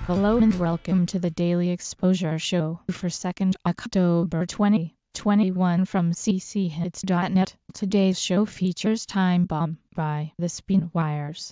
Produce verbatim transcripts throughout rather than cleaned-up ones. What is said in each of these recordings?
Hello and welcome to the Daily Exposure Show for second October twenty twenty-one from c c hits dot net. Today's show features Time Bomb by The Spinwires.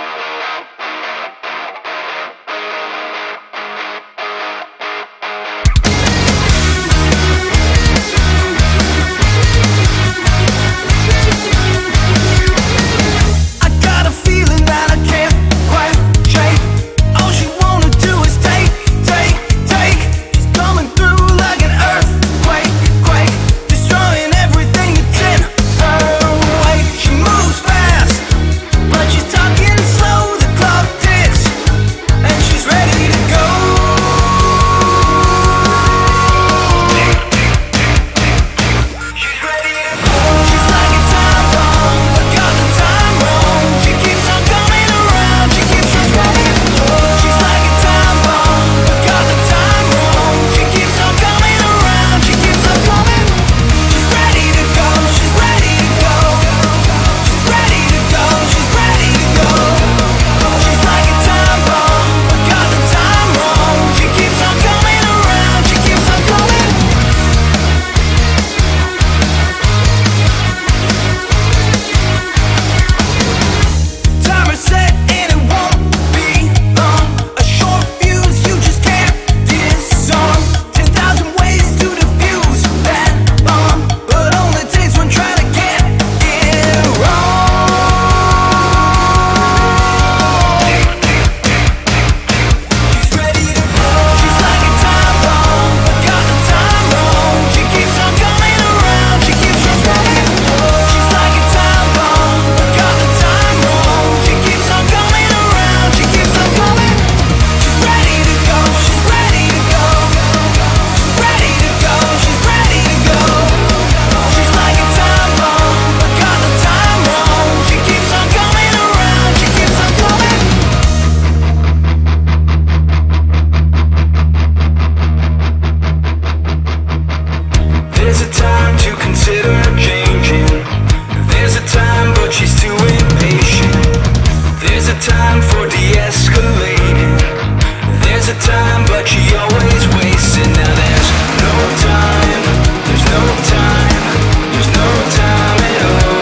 There's a time to consider changing. There's a time, but she's too impatient. There's a time for de-escalating. There's a time, but she always wastes it. Now there's no time. There's no time. There's no time at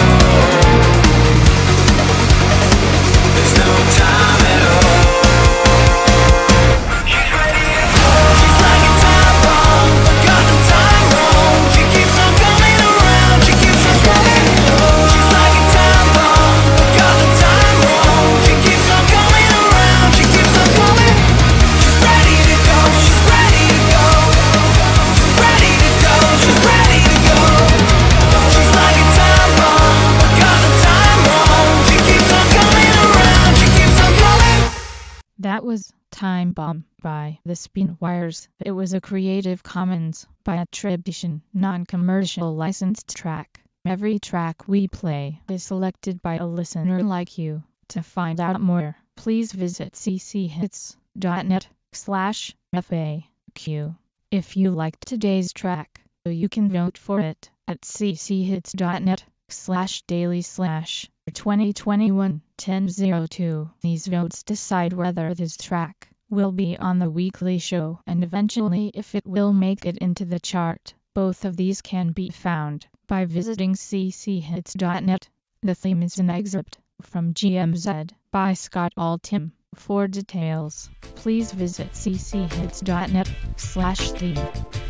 all. There's no time at all. She's ready to go. She's like a time bomb, but got the time wrong. She keeps on coming around. She keeps on coming. She's like a time bomb, but got the time wrong. She keeps on coming around. She keeps on coming. She's ready to go. She's ready to go. She's ready to go. She's ready to go. She's like a time bomb, but got the time wrong. She keeps on coming around. She keeps on coming. That was Time Bomb by The Spinwires. It was a Creative Commons by attribution, non-commercial licensed track. Every track we play is selected by a listener like you. To find out more, please visit c c hits dot net slash F A Q. If you liked today's track, you can vote for it at c c hits dot net slash daily slash twenty twenty-one ten oh two. These votes decide whether this track will be on the weekly show and eventually if it will make it into the chart. Both of these can be found by visiting c c hits dot net. The theme is an excerpt from G M Z by Scott Altham. For details, please visit c c hits dot net slash theme.